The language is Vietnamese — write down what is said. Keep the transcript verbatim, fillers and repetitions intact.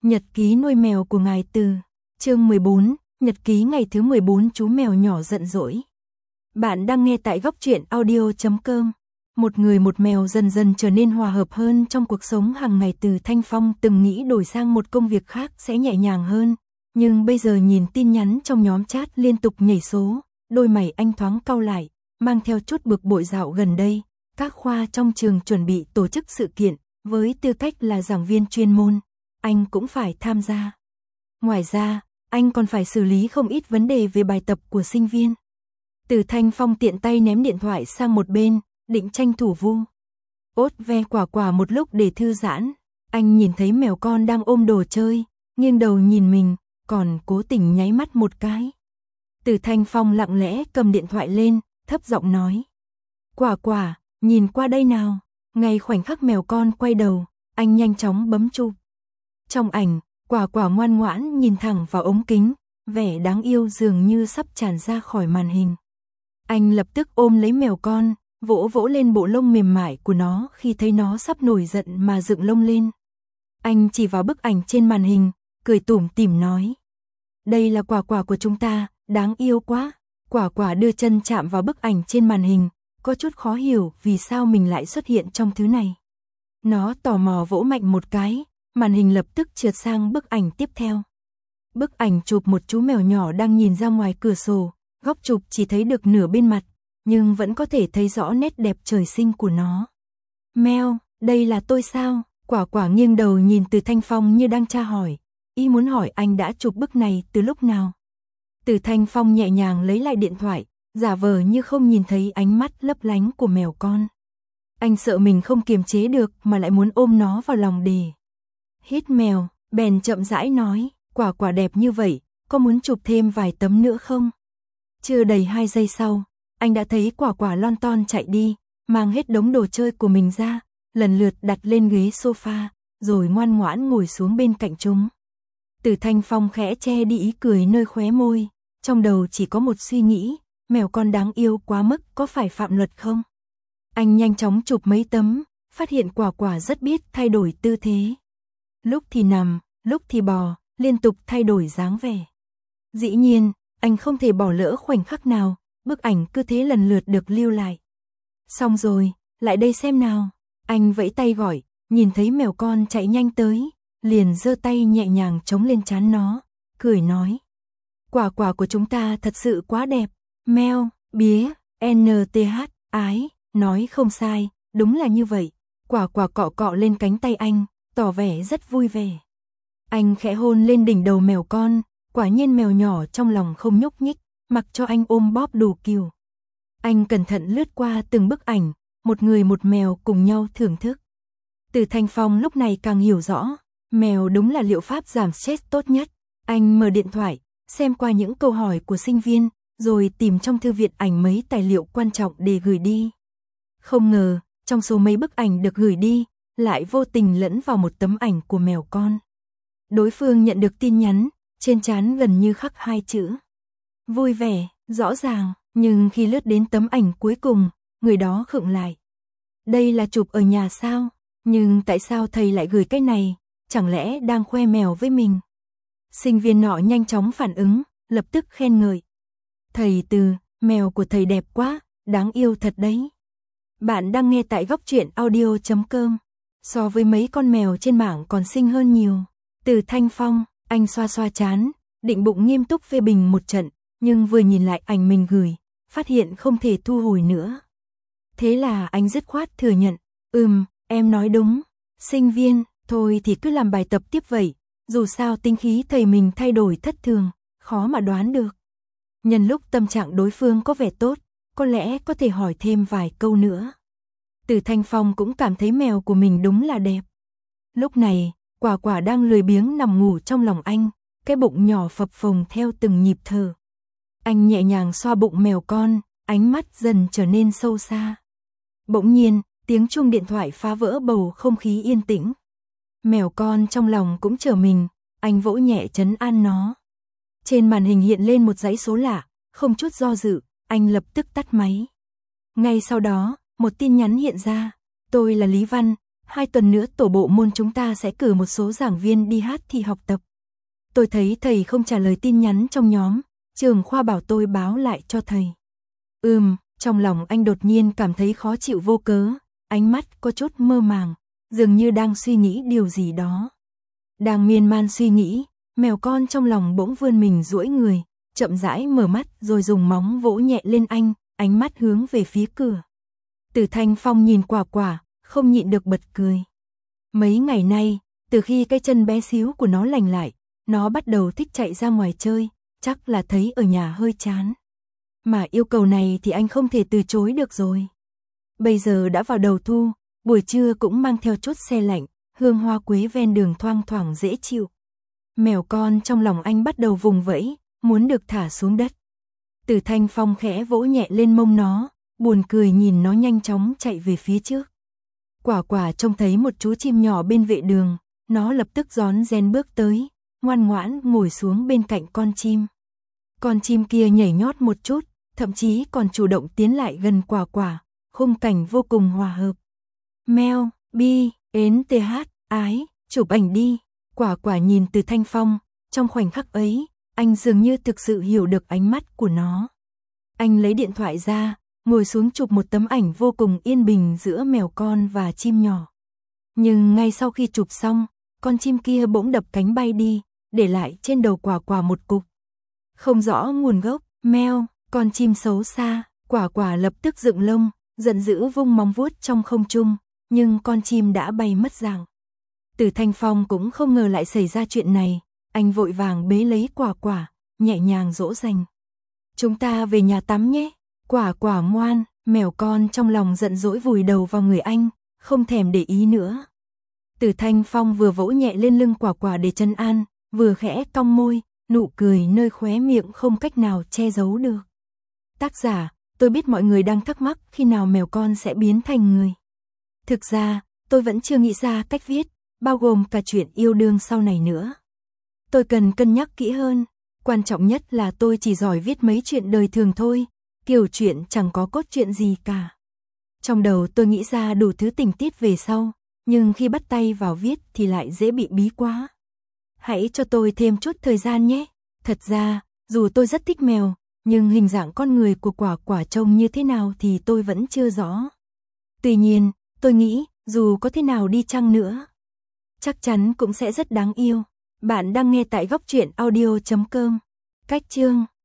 Nhật ký nuôi mèo của ngài Từ. Chương mười bốn, Nhật ký ngày thứ mười bốn chú mèo nhỏ giận dỗi. Bạn đang nghe tại góc truyện audio chấm com. Một người một mèo dần dần trở nên hòa hợp hơn trong cuộc sống hàng ngày. Từ Thanh Phong từng nghĩ đổi sang một công việc khác sẽ nhẹ nhàng hơn, nhưng bây giờ nhìn tin nhắn trong nhóm chat liên tục nhảy số, đôi mày anh thoáng cau lại, mang theo chút bực bội. Dạo gần đây, các khoa trong trường chuẩn bị tổ chức sự kiện, với tư cách là giảng viên chuyên môn, anh cũng phải tham gia. Ngoài ra, anh còn phải xử lý không ít vấn đề về bài tập của sinh viên. Từ Thanh Phong tiện tay ném điện thoại sang một bên, định tranh thủ vu ốt ve quả quả một lúc để thư giãn. Anh nhìn thấy mèo con đang ôm đồ chơi, nghiêng đầu nhìn mình, còn cố tình nháy mắt một cái. Từ Thanh Phong lặng lẽ cầm điện thoại lên, thấp giọng nói: "Quả quả, nhìn qua đây nào." Ngay khoảnh khắc mèo con quay đầu, anh nhanh chóng bấm chụp. Trong ảnh, quả quả ngoan ngoãn nhìn thẳng vào ống kính, vẻ đáng yêu dường như sắp tràn ra khỏi màn hình. Anh lập tức ôm lấy mèo con, vỗ vỗ lên bộ lông mềm mại của nó khi thấy nó sắp nổi giận mà dựng lông lên. Anh chỉ vào bức ảnh trên màn hình, cười tủm tỉm nói: "Đây là quả quả của chúng ta, đáng yêu quá." Quả quả đưa chân chạm vào bức ảnh trên màn hình, có chút khó hiểu vì sao mình lại xuất hiện trong thứ này. Nó tò mò vỗ mạnh một cái, màn hình lập tức trượt sang bức ảnh tiếp theo. Bức ảnh chụp một chú mèo nhỏ đang nhìn ra ngoài cửa sổ, góc chụp chỉ thấy được nửa bên mặt, nhưng vẫn có thể thấy rõ nét đẹp trời sinh của nó. "Mèo, đây là tôi sao?" Quả quả nghiêng đầu nhìn Từ Thanh Phong như đang tra hỏi, ý muốn hỏi anh đã chụp bức này từ lúc nào. Từ Thanh Phong nhẹ nhàng lấy lại điện thoại, giả vờ như không nhìn thấy ánh mắt lấp lánh của mèo con. Anh sợ mình không kiềm chế được mà lại muốn ôm nó vào lòng để hít mèo, bèn chậm rãi nói: "Quả quả đẹp như vậy, có muốn chụp thêm vài tấm nữa không?" Chưa đầy hai giây sau, anh đã thấy quả quả lon ton chạy đi, mang hết đống đồ chơi của mình ra, lần lượt đặt lên ghế sofa, rồi ngoan ngoãn ngồi xuống bên cạnh chúng. Từ Thanh Phong khẽ che đi ý cười nơi khóe môi, trong đầu chỉ có một suy nghĩ: mèo con đáng yêu quá mức có phải phạm luật không? Anh nhanh chóng chụp mấy tấm, phát hiện quả quả rất biết thay đổi tư thế. Lúc thì nằm, lúc thì bò, liên tục thay đổi dáng vẻ. Dĩ nhiên, anh không thể bỏ lỡ khoảnh khắc nào, bức ảnh cứ thế lần lượt được lưu lại. "Xong rồi, lại đây xem nào." Anh vẫy tay gọi, nhìn thấy mèo con chạy nhanh tới, liền giơ tay nhẹ nhàng chống lên trán nó, cười nói: "Quả quả của chúng ta thật sự quá đẹp." Meo, bía, en tê hát, ái, nói không sai, đúng là như vậy. Quả quả cọ cọ lên cánh tay anh, tỏ vẻ rất vui vẻ. Anh khẽ hôn lên đỉnh đầu mèo con, quả nhiên mèo nhỏ trong lòng không nhúc nhích, mặc cho anh ôm bóp đủ kiểu. Anh cẩn thận lướt qua từng bức ảnh, một người một mèo cùng nhau thưởng thức. Từ Thanh Phong lúc này càng hiểu rõ, mèo đúng là liệu pháp giảm stress tốt nhất. Anh mở điện thoại, xem qua những câu hỏi của sinh viên, rồi tìm trong thư viện ảnh mấy tài liệu quan trọng để gửi đi. Không ngờ, trong số mấy bức ảnh được gửi đi, lại vô tình lẫn vào một tấm ảnh của mèo con. Đối phương nhận được tin nhắn, trên trán gần như khắc hai chữ: vui vẻ, rõ ràng, nhưng khi lướt đến tấm ảnh cuối cùng, người đó khựng lại. Đây là chụp ở nhà sao? Nhưng tại sao thầy lại gửi cái này? Chẳng lẽ đang khoe mèo với mình? Sinh viên nọ nhanh chóng phản ứng, lập tức khen ngợi: "Thầy Từ, mèo của thầy đẹp quá, đáng yêu thật đấy." Bạn đang nghe tại góc truyện audio chấm com. So với mấy con mèo trên mạng còn xinh hơn nhiều. Từ Thanh Phong, anh xoa xoa trán, định bụng nghiêm túc phê bình một trận, nhưng vừa nhìn lại ảnh mình gửi, phát hiện không thể thu hồi nữa. Thế là anh dứt khoát thừa nhận: "Ừm, em nói đúng. Sinh viên, thôi thì cứ làm bài tập tiếp vậy, dù sao tính khí thầy mình thay đổi thất thường, khó mà đoán được." Nhân lúc tâm trạng đối phương có vẻ tốt, có lẽ có thể hỏi thêm vài câu nữa. Từ Thanh Phong cũng cảm thấy mèo của mình đúng là đẹp. Lúc này, quả quả đang lười biếng nằm ngủ trong lòng anh, cái bụng nhỏ phập phồng theo từng nhịp thở. Anh nhẹ nhàng xoa bụng mèo con, ánh mắt dần trở nên sâu xa. Bỗng nhiên, tiếng chuông điện thoại phá vỡ bầu không khí yên tĩnh. Mèo con trong lòng cũng trở mình, anh vỗ nhẹ trấn an nó. Trên màn hình hiện lên một dãy số lạ, không chút do dự, anh lập tức tắt máy. Ngay sau đó, một tin nhắn hiện ra: "Tôi là Lý Văn, hai tuần nữa tổ bộ môn chúng ta sẽ cử một số giảng viên đi hát thi học tập. Tôi thấy thầy không trả lời tin nhắn trong nhóm, trường khoa bảo tôi báo lại cho thầy. Ừm, trong lòng anh đột nhiên cảm thấy khó chịu vô cớ, ánh mắt có chút mơ màng, dường như đang suy nghĩ điều gì đó. Đang miên man suy nghĩ, mèo con trong lòng bỗng vươn mình duỗi người, chậm rãi mở mắt rồi dùng móng vỗ nhẹ lên anh, ánh mắt hướng về phía cửa. Từ Thanh Phong nhìn Quả Quả, không nhịn được bật cười. Mấy ngày nay, từ khi cái chân bé xíu của nó lành lại, nó bắt đầu thích chạy ra ngoài chơi, chắc là thấy ở nhà hơi chán. Mà yêu cầu này thì anh không thể từ chối được rồi. Bây giờ đã vào đầu thu, buổi trưa cũng mang theo chút se lạnh, hương hoa quế ven đường thoang thoảng dễ chịu. Mèo con trong lòng anh bắt đầu vùng vẫy, muốn được thả xuống đất. Từ Thanh Phong khẽ vỗ nhẹ lên mông nó, buồn cười nhìn nó nhanh chóng chạy về phía trước. Quả Quả trông thấy một chú chim nhỏ bên vệ đường, nó lập tức rón rén bước tới, ngoan ngoãn ngồi xuống bên cạnh con chim. Con chim kia nhảy nhót một chút, thậm chí còn chủ động tiến lại gần Quả Quả, khung cảnh vô cùng hòa hợp. Meo, bi, ến th, ái, chụp ảnh đi. Quả Quả nhìn Từ Thanh Phong, trong khoảnh khắc ấy, anh dường như thực sự hiểu được ánh mắt của nó. Anh lấy điện thoại ra, ngồi xuống chụp một tấm ảnh vô cùng yên bình giữa mèo con và chim nhỏ. Nhưng ngay sau khi chụp xong, con chim kia bỗng đập cánh bay đi, để lại trên đầu Quả Quả một cục. Không rõ nguồn gốc, meo, con chim xấu xa, Quả Quả lập tức dựng lông, giận dữ vung móng vuốt trong không trung, nhưng con chim đã bay mất dạng. Từ Thanh Phong cũng không ngờ lại xảy ra chuyện này, anh vội vàng bế lấy Quả Quả, nhẹ nhàng dỗ dành. Chúng ta về nhà tắm nhé. Quả Quả ngoan, mèo con trong lòng giận dỗi vùi đầu vào người anh, không thèm để ý nữa. Từ Thanh Phong vừa vỗ nhẹ lên lưng Quả Quả để trấn an, vừa khẽ cong môi, nụ cười nơi khóe miệng không cách nào che giấu được. Tác giả, tôi biết mọi người đang thắc mắc khi nào mèo con sẽ biến thành người. Thực ra, tôi vẫn chưa nghĩ ra cách viết, bao gồm cả chuyện yêu đương sau này nữa. Tôi cần cân nhắc kỹ hơn, quan trọng nhất là tôi chỉ giỏi viết mấy chuyện đời thường thôi, kiểu chuyện chẳng có cốt truyện gì cả. Trong đầu tôi nghĩ ra đủ thứ tình tiết về sau, nhưng khi bắt tay vào viết thì lại dễ bị bí quá. Hãy cho tôi thêm chút thời gian nhé. Thật ra, dù tôi rất thích mèo, nhưng hình dạng con người của Quả Quả trông như thế nào thì tôi vẫn chưa rõ. Tuy nhiên, tôi nghĩ, dù có thế nào đi chăng nữa, chắc chắn cũng sẽ rất đáng yêu. Bạn đang nghe tại góc truyện audio chấm com. Cách chương